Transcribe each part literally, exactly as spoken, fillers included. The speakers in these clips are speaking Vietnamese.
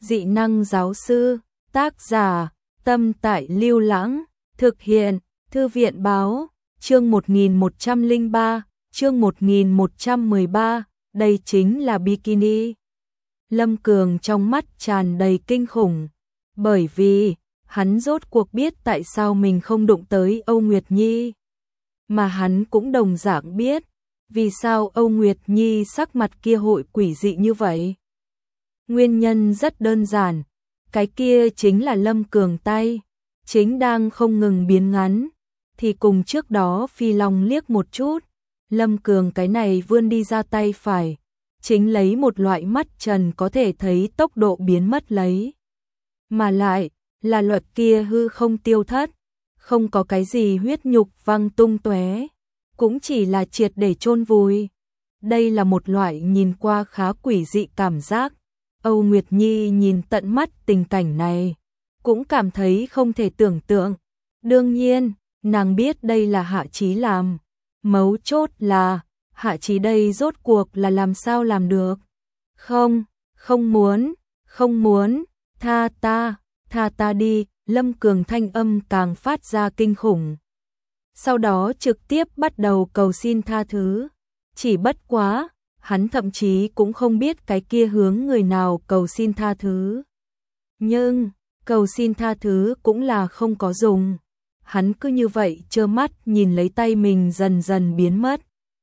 dị năng giáo sư, tác giả, Tâm Tại Lưu Lãng, thực hiện, Thư viện báo, chương một nghìn một trăm lẻ ba, chương một nghìn một trăm mười ba, đây chính là bikini. Lâm Cường trong mắt tràn đầy kinh khủng, bởi vì hắn rốt cuộc biết tại sao mình không đụng tới Âu Nguyệt Nhi, mà hắn cũng đồng dạng biết vì sao Âu Nguyệt Nhi sắc mặt kia hội quỷ dị như vậy. Nguyên nhân rất đơn giản, cái kia chính là Lâm Cường tay, chính đang không ngừng biến ngắn, thì cùng trước đó Phi Long liếc một chút, Lâm Cường cái này vươn đi ra tay phải, chính lấy một loại mắt trần có thể thấy tốc độ biến mất lấy. Mà lại, là luật kia hư không tiêu thất, không có cái gì huyết nhục văng tung tóe, cũng chỉ là triệt để chôn vùi. Đây là một loại nhìn qua khá quỷ dị cảm giác. Âu Nguyệt Nhi nhìn tận mắt tình cảnh này, cũng cảm thấy không thể tưởng tượng. Đương nhiên, nàng biết đây là Hạ Chí làm. Mấu chốt là, Hạ Chí đây rốt cuộc là làm sao làm được. Không, không muốn, không muốn, tha ta, tha ta đi, Lâm Cường thanh âm càng phát ra kinh khủng. Sau đó trực tiếp bắt đầu cầu xin tha thứ. Chỉ bất quá, hắn thậm chí cũng không biết cái kia hướng người nào cầu xin tha thứ. Nhưng, cầu xin tha thứ cũng là không có dùng. Hắn cứ như vậy trơ mắt nhìn lấy tay mình dần dần biến mất.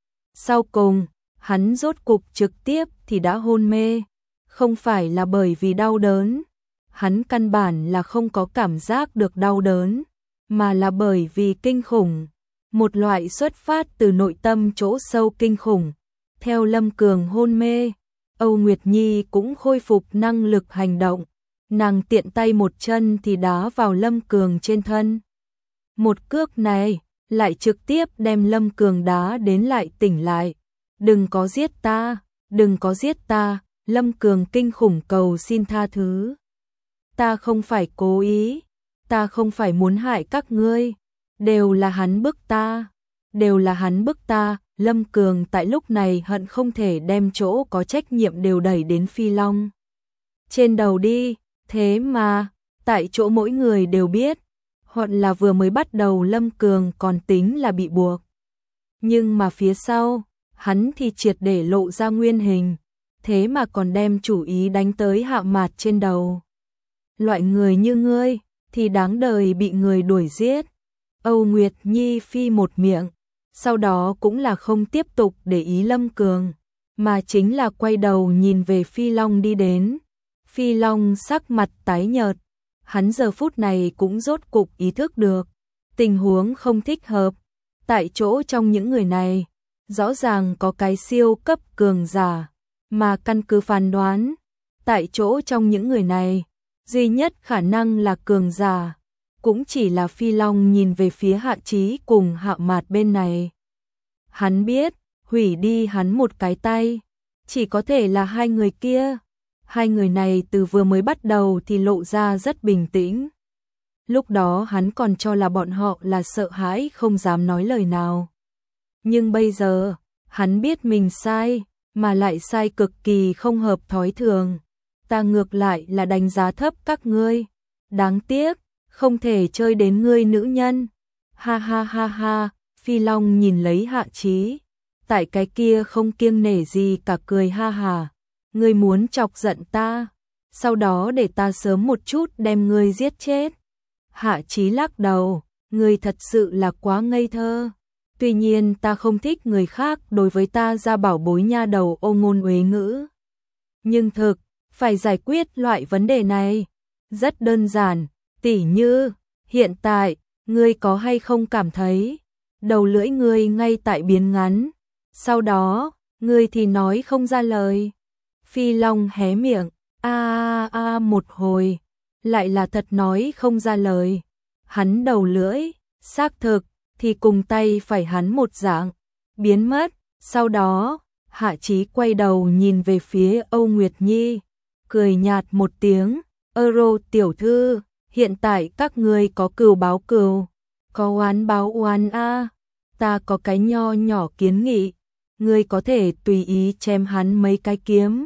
Sau cùng, hắn rốt cục trực tiếp thì đã hôn mê. Không phải là bởi vì đau đớn. Hắn căn bản là không có cảm giác được đau đớn, mà là bởi vì kinh khủng. Một loại xuất phát từ nội tâm chỗ sâu kinh khủng. Theo Lâm Cường hôn mê, Âu Nguyệt Nhi cũng khôi phục năng lực hành động. Nàng tiện tay một chân thì đá vào Lâm Cường trên thân. Một cước này lại trực tiếp đem Lâm Cường đá đến lại tỉnh lại. Đừng có giết ta, đừng có giết ta, Lâm Cường kinh khủng cầu xin tha thứ. Ta không phải cố ý, ta không phải muốn hại các ngươi, đều là hắn bức ta, đều là hắn bức ta. Lâm Cường tại lúc này hận không thể đem chỗ có trách nhiệm đều đẩy đến Phi Long trên đầu đi, thế mà, tại chỗ mỗi người đều biết, hoặc là vừa mới bắt đầu Lâm Cường còn tính là bị buộc. Nhưng mà phía sau, hắn thì triệt để lộ ra nguyên hình, thế mà còn đem chủ ý đánh tới Hạ Mạt trên đầu. Loại người như ngươi, thì đáng đời bị người đuổi giết. Âu Nguyệt Nhi phi một miệng. Sau đó cũng là không tiếp tục để ý Lâm Cường, mà chính là quay đầu nhìn về Phi Long đi đến. Phi Long sắc mặt tái nhợt, hắn giờ phút này cũng rốt cục ý thức được, tình huống không thích hợp. Tại chỗ trong những người này, rõ ràng có cái siêu cấp cường giả, mà căn cứ phán đoán, tại chỗ trong những người này, duy nhất khả năng là cường giả. Cũng chỉ là Phi Long nhìn về phía Hạ Chí cùng Hạ Mạt bên này. Hắn biết, hủy đi hắn một cái tay, chỉ có thể là hai người kia. Hai người này từ vừa mới bắt đầu thì lộ ra rất bình tĩnh. Lúc đó hắn còn cho là bọn họ là sợ hãi không dám nói lời nào. Nhưng bây giờ, hắn biết mình sai, mà lại sai cực kỳ không hợp thói thường. Ta ngược lại là đánh giá thấp các ngươi. Đáng tiếc, không thể chơi đến ngươi nữ nhân. Ha ha ha ha, Phi Long nhìn lấy Hạ Chí, tại cái kia không kiêng nể gì cả cười ha hà. Ngươi muốn chọc giận ta, sau đó để ta sớm một chút đem ngươi giết chết. Hạ Chí lắc đầu, ngươi thật sự là quá ngây thơ. Tuy nhiên ta không thích người khác đối với ta ra bảo bối nha đầu ô ngôn uế ngữ. Nhưng thực, phải giải quyết loại vấn đề này. Rất đơn giản. Tỉ như, hiện tại, ngươi có hay không cảm thấy, đầu lưỡi ngươi ngay tại biến ngắn, sau đó, ngươi thì nói không ra lời. Phi Long hé miệng, a a a một hồi, lại là thật nói không ra lời. Hắn đầu lưỡi, xác thực, thì cùng tay phải hắn một dạng, biến mất. Sau đó, Hạ Chí quay đầu nhìn về phía Âu Nguyệt Nhi, cười nhạt một tiếng, Euro tiểu thư. Hiện tại các ngươi có cừu báo cừu, có oán báo oán a. Ta có cái nho nhỏ kiến nghị, ngươi có thể tùy ý chém hắn mấy cái kiếm,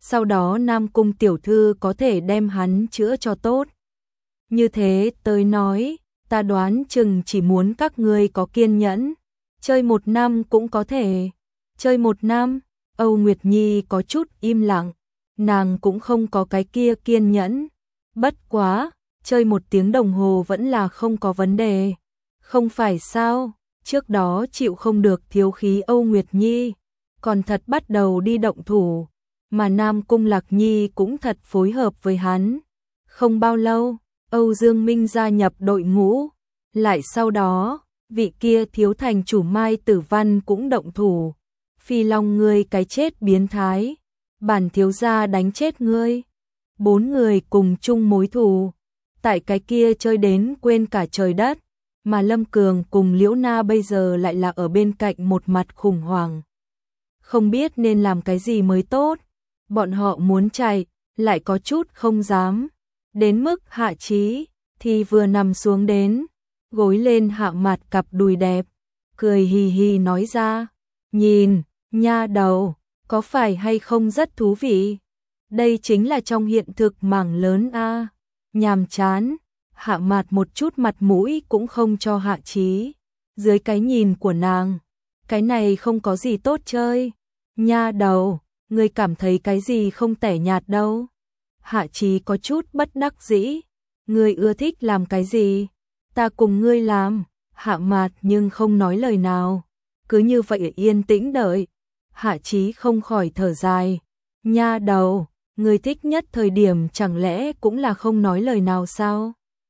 sau đó Nam Cung tiểu thư có thể đem hắn chữa cho tốt. Như thế tới nói, ta đoán chừng chỉ muốn các ngươi có kiên nhẫn, chơi một năm cũng có thể. Chơi một năm, Âu Nguyệt Nhi có chút im lặng, nàng cũng không có cái kia kiên nhẫn. Bất quá, chơi một tiếng đồng hồ vẫn là không có vấn đề. Không phải sao, trước đó chịu không được thiếu khí Âu Nguyệt Nhi, còn thật bắt đầu đi động thủ, mà Nam Cung Lạc Nhi cũng thật phối hợp với hắn. Không bao lâu, Âu Dương Minh gia nhập đội ngũ, lại sau đó, vị kia thiếu thành chủ Mai Tử Văn cũng động thủ. Phi Long ngươi cái chết biến thái, bản thiếu gia đánh chết ngươi. Bốn người cùng chung mối thù, tại cái kia chơi đến quên cả trời đất, mà Lâm Cường cùng Liễu Na bây giờ lại là ở bên cạnh một mặt khủng hoảng. Không biết nên làm cái gì mới tốt, bọn họ muốn chạy, lại có chút không dám. Đến mức Hạ Chí thì vừa nằm xuống đến, gối lên Hạ Mặt cặp đùi đẹp, cười hì hì nói ra, nhìn, nha đầu, có phải hay không rất thú vị? Đây chính là trong hiện thực mảng lớn a. Nhàm chán, Hạ Mặt một chút mặt mũi cũng không cho Hạ Chí. Dưới cái nhìn của nàng, cái này không có gì tốt chơi. Nha đầu, ngươi cảm thấy cái gì không tẻ nhạt đâu? Hạ Chí có chút bất đắc dĩ, ngươi ưa thích làm cái gì? Ta cùng ngươi làm. Hạ Mặt nhưng không nói lời nào, cứ như vậy yên tĩnh đợi. Hạ Chí không khỏi thở dài, nha đầu, ngươi thích nhất thời điểm chẳng lẽ cũng là không nói lời nào sao?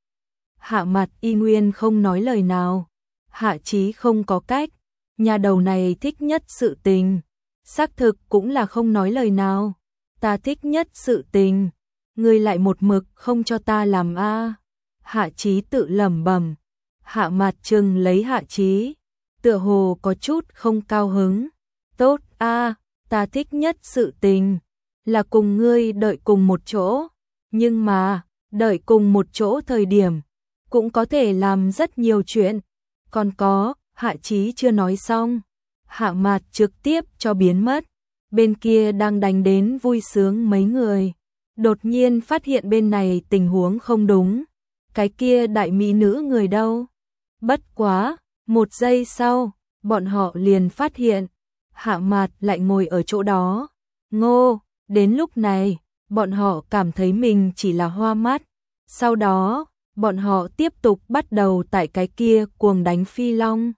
Hạ Mặt y nguyên không nói lời nào. Hạ Chí không có cách, nhà đầu này thích nhất sự tình, xác thực cũng là không nói lời nào. Ta thích nhất sự tình, ngươi lại một mực không cho ta làm a. Hạ Chí tự lẩm bẩm. Hạ Mặt trừng lấy Hạ Chí, tựa hồ có chút không cao hứng. Tốt a, ta thích nhất sự tình là cùng ngươi đợi cùng một chỗ, nhưng mà, đợi cùng một chỗ thời điểm cũng có thể làm rất nhiều chuyện. Còn có, Hạ Chí chưa nói xong, Hạ Mặt trực tiếp cho biến mất. Bên kia đang đánh đến vui sướng mấy người, đột nhiên phát hiện bên này tình huống không đúng. Cái kia đại mỹ nữ người đâu? Bất quá, một giây sau, bọn họ liền phát hiện Hạ Mặt lại ngồi ở chỗ đó. Ngô, đến lúc này, bọn họ cảm thấy mình chỉ là hoa mắt. Sau đó, bọn họ tiếp tục bắt đầu tại cái kia cuồng đánh Phi Long.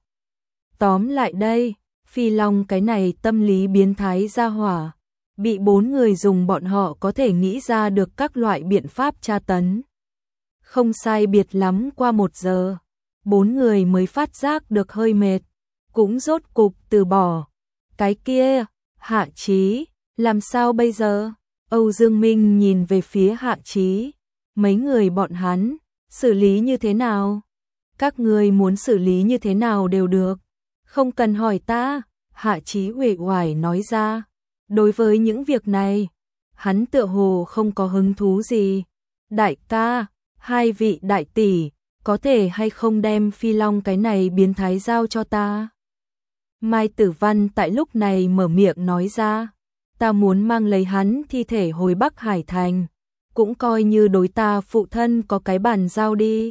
Tóm lại đây, Phi Long cái này tâm lý biến thái ra hỏa, bị bốn người dùng bọn họ có thể nghĩ ra được các loại biện pháp tra tấn. Không sai biệt lắm qua một giờ, bốn người mới phát giác được hơi mệt, cũng rốt cục từ bỏ. Cái kia, Hạ Chí, làm sao bây giờ? Âu Dương Minh nhìn về phía Hạ Chí, mấy người bọn hắn, xử lý như thế nào? Các người muốn xử lý như thế nào đều được, không cần hỏi ta. Hạ Chí uể oải nói ra, đối với những việc này, hắn tựa hồ không có hứng thú gì. Đại ca, hai vị đại tỷ, có thể hay không đem Phi Long cái này biến thái giao cho ta? Mai Tử Văn tại lúc này mở miệng nói ra, ta muốn mang lấy hắn thi thể hồi Bắc Hải Thành, cũng coi như đối ta phụ thân có cái bàn giao đi.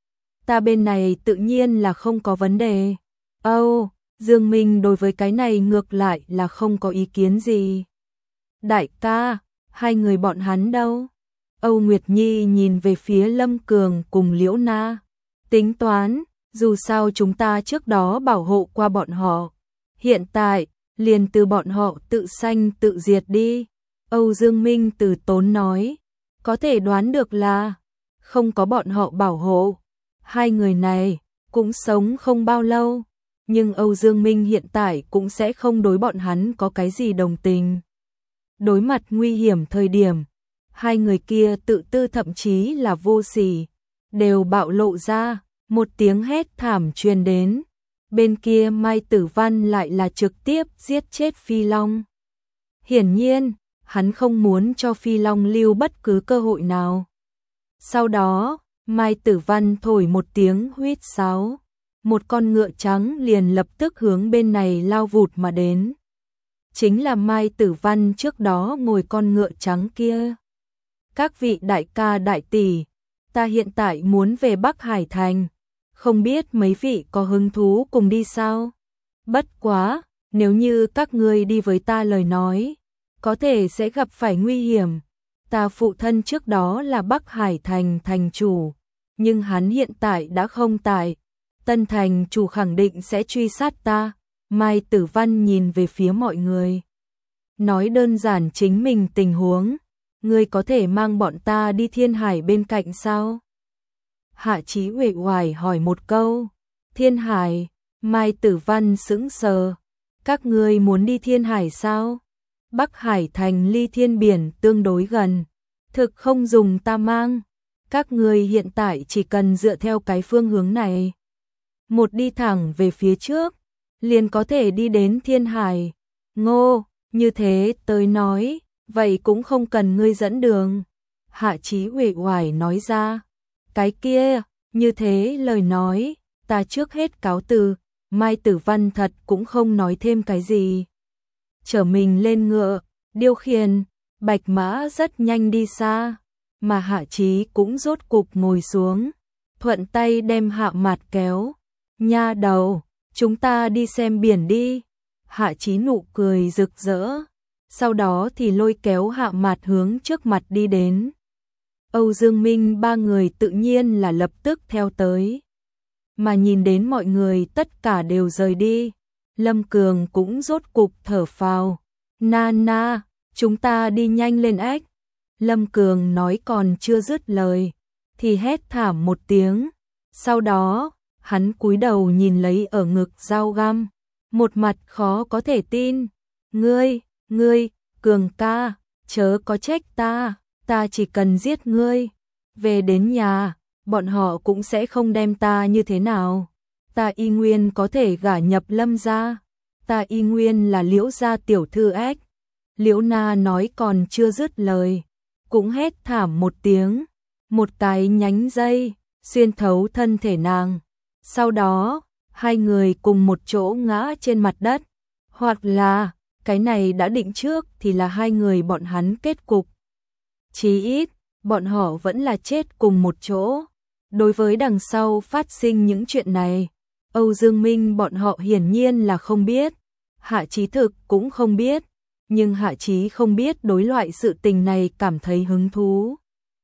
Ta bên này tự nhiên là không có vấn đề. Âu, Dương Minh đối với cái này ngược lại là không có ý kiến gì. Đại ca, hai người bọn hắn đâu? Âu Nguyệt Nhi nhìn về phía Lâm Cường cùng Liễu Na. Tính toán, dù sao chúng ta trước đó bảo hộ qua bọn họ. Hiện tại, liền từ bọn họ tự sanh tự diệt đi. Âu Dương Minh từ tốn nói. Có thể đoán được là, không có bọn họ bảo hộ, hai người này cũng sống không bao lâu. Nhưng Âu Dương Minh hiện tại cũng sẽ không đối bọn hắn có cái gì đồng tình. Đối mặt nguy hiểm thời điểm, hai người kia tự tư thậm chí là vô sỉ, đều bạo lộ ra. Một tiếng hét thảm truyền đến, bên kia Mai Tử Văn lại là trực tiếp giết chết Phi Long. Hiển nhiên, hắn không muốn cho Phi Long lưu bất cứ cơ hội nào. Sau đó, Mai Tử Văn thổi một tiếng huýt sáo, một con ngựa trắng liền lập tức hướng bên này lao vụt mà đến. chính là Mai Tử Văn trước đó ngồi con ngựa trắng kia. Các vị đại ca đại tỷ, ta hiện tại muốn về Bắc Hải Thành, không biết mấy vị có hứng thú cùng đi sao? Bất quá, nếu như các ngươi đi với ta lời nói, có thể sẽ gặp phải nguy hiểm. Ta phụ thân trước đó là Bắc Hải Thành thành chủ, nhưng hắn hiện tại đã không tại. Tân thành chủ khẳng định sẽ truy sát ta. Mai Tử Văn nhìn về phía mọi người, nói đơn giản chính mình tình huống. Ngươi có thể mang bọn ta đi Thiên Hải bên cạnh sao? Hạ Chí uể oải hỏi một câu. Thiên Hải? Mai Tử Văn sững sờ. Các ngươi muốn đi Thiên Hải sao? Bắc Hải Thành ly thiên biển tương đối gần, thực không dùng ta mang. Các ngươi hiện tại chỉ cần dựa theo cái phương hướng này, một đi thẳng về phía trước, liền có thể đi đến Thiên Hải. Ngô, như thế tới nói, vậy cũng không cần ngươi dẫn đường. Hạ Chí uể oải nói ra. Cái kia, như thế lời nói, ta trước hết cáo từ. Mai Tử Văn thật cũng không nói thêm cái gì. Chở mình lên ngựa, điều khiển, bạch mã rất nhanh đi xa, mà Hạ Chí cũng rốt cục ngồi xuống, thuận tay đem Hạ Mạt kéo. Nha đầu, chúng ta đi xem biển đi. Hạ Chí nụ cười rực rỡ, sau đó thì lôi kéo Hạ Mạt hướng trước mặt đi đến. Âu Dương Minh ba người tự nhiên là lập tức theo tới. Mà nhìn đến mọi người tất cả đều rời đi, Lâm Cường cũng rốt cục thở phào. Na na, chúng ta đi nhanh lên ếch. Lâm Cường nói còn chưa dứt lời, thì hét thảm một tiếng. Sau đó, hắn cúi đầu nhìn lấy ở ngực dao găm, một mặt khó có thể tin. Ngươi, ngươi, Cường ca, chớ có trách ta, ta chỉ cần giết ngươi. Về đến nhà, bọn họ cũng sẽ không đem ta như thế nào. Ta y nguyên có thể gả nhập Lâm gia. Ta y nguyên là Liễu gia tiểu thư ếch. Liễu Na nói còn chưa dứt lời, cũng hét thảm một tiếng, một cái nhánh dây xuyên thấu thân thể nàng. Sau đó, hai người cùng một chỗ ngã trên mặt đất, hoặc là cái này đã định trước thì là hai người bọn hắn kết cục. Chí ít, bọn họ vẫn là chết cùng một chỗ. Đối với đằng sau phát sinh những chuyện này, Âu Dương Minh bọn họ hiển nhiên là không biết, Hạ Chí thực cũng không biết, nhưng Hạ Chí không biết đối loại sự tình này cảm thấy hứng thú.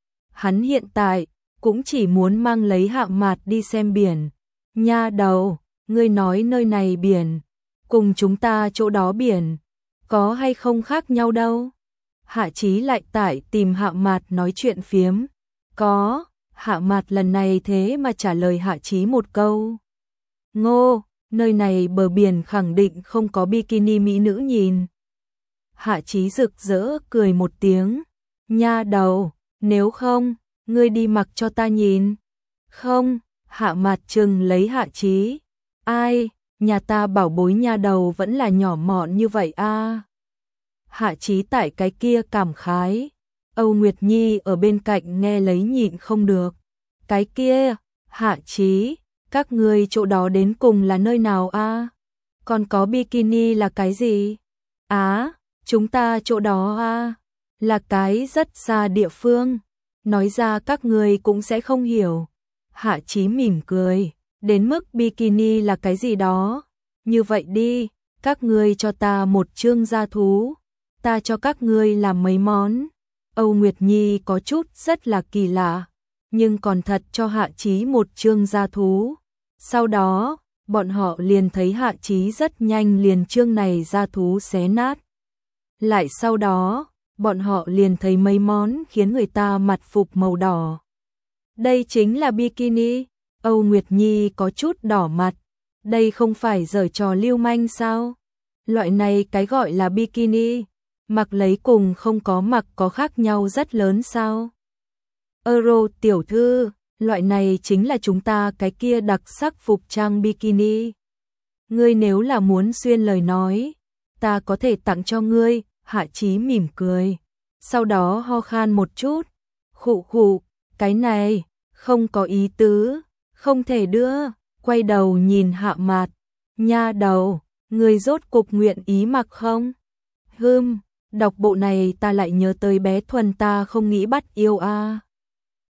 Hắn hiện tại cũng chỉ muốn mang lấy Hạ Mạt đi xem biển. Nha đầu, ngươi nói nơi này biển, cùng chúng ta chỗ đó biển, có hay không khác nhau đâu? Hạ Chí lại tại tìm Hạ Mạt nói chuyện phiếm. Có. Hạ Mạt lần này thế mà trả lời Hạ Chí một câu. Ngô, nơi này bờ biển khẳng định không có bikini mỹ nữ nhìn. Hạ Chí rực rỡ cười một tiếng. Nha đầu, nếu không, ngươi đi mặc cho ta nhìn. Không, Hạ Mạt trừng lấy Hạ Chí. Ai, nhà ta bảo bối nha đầu vẫn là nhỏ mọn như vậy a. À? Hạ Chí tại cái kia cảm khái. Âu Nguyệt Nhi ở bên cạnh nghe lấy nhịn không được. Cái kia, Hạ Chí, các ngươi chỗ đó đến cùng là nơi nào a? À? Còn có bikini là cái gì? Á, à, chúng ta chỗ đó a, à? Là cái rất xa địa phương. Nói ra các ngươi cũng sẽ không hiểu. Hạ Chí mỉm cười, đến mức bikini là cái gì đó. Như vậy đi, các ngươi cho ta một chương gia thú, ta cho các ngươi làm mấy món. Âu Nguyệt Nhi có chút rất là kỳ lạ, nhưng còn thật cho Hạ Chí một chương gia thú. Sau đó, bọn họ liền thấy Hạ Chí rất nhanh liền chương này gia thú xé nát. Lại sau đó, bọn họ liền thấy mấy món khiến người ta mặt phục màu đỏ. Đây chính là bikini. Âu Nguyệt Nhi có chút đỏ mặt. Đây không phải giở trò lưu manh sao? Loại này cái gọi là bikini, mặc lấy cùng không có mặc có khác nhau rất lớn sao? Euro tiểu thư, loại này chính là chúng ta cái kia đặc sắc phục trang bikini. Ngươi nếu là muốn xuyên lời nói, ta có thể tặng cho ngươi. Hạ Chí mỉm cười, sau đó ho khan một chút. Khụ khụ, cái này, không có ý tứ, không thể đưa. Quay đầu nhìn Hạ Mạt. Nha đầu, ngươi rốt cục nguyện ý mặc không? Hưm, đọc bộ này ta lại nhớ tới bé Thuần ta không nghĩ bắt yêu a.